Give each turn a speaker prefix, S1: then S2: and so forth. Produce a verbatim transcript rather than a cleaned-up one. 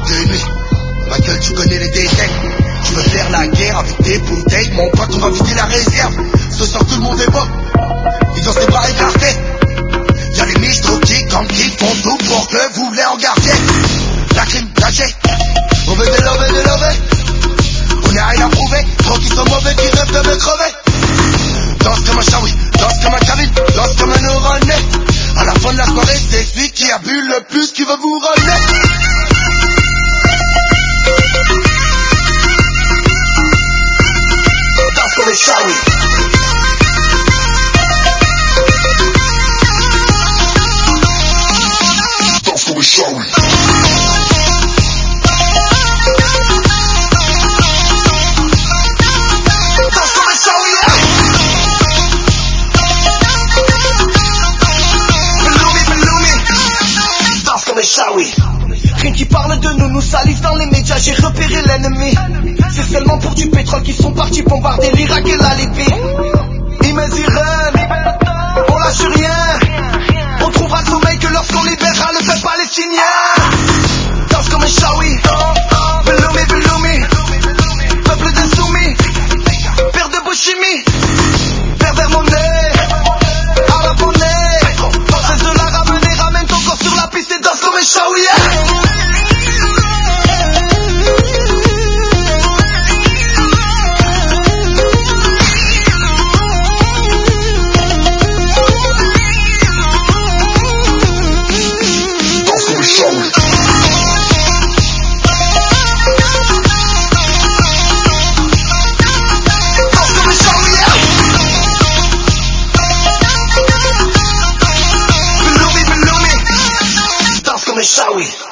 S1: de nuit. Ma gueule, tu connais les détails. Tu veux faire la guerre avec des bouteilles. Mon pote, on va vider la réserve. Ce soir, tout le monde est beau. Ils ont ses bras écartés. Y'a les michtos qui, comme qui font tout pour que vous les regardiez. La crime, la G. On veut des lovés, des lovés. On a rien à prouver. Trop qu'ils sont mauvais, qui rêvent de me crever. Danse comme un Shawi, danse comme un Kavin, danse comme un Neuroné. À la fin de la soirée, c'est celui qui a bu le plus qui veut vous relever. Danse comme un Shawi. Danse comme un Shawi.
S2: Shawi. Rien qui parle de nous, nous salive dans les médias, j'ai repéré l'ennemi. C'est seulement pour du pétrole qu'ils sont partis bombarder l'Irak et la Libye. Ils me diront, on lâche rien. On trouvera le sommeil que lorsqu'on libérera le peuple palestinien. Danse comme un Shawi. Beloumi, Beloumi. Peuple d'insoumis. Père de Bouchimi. Pervers mon nez. Araboné. Cesse de la ramener, ramène ton corps sur la piste et danse comme un Shawi. Shawi.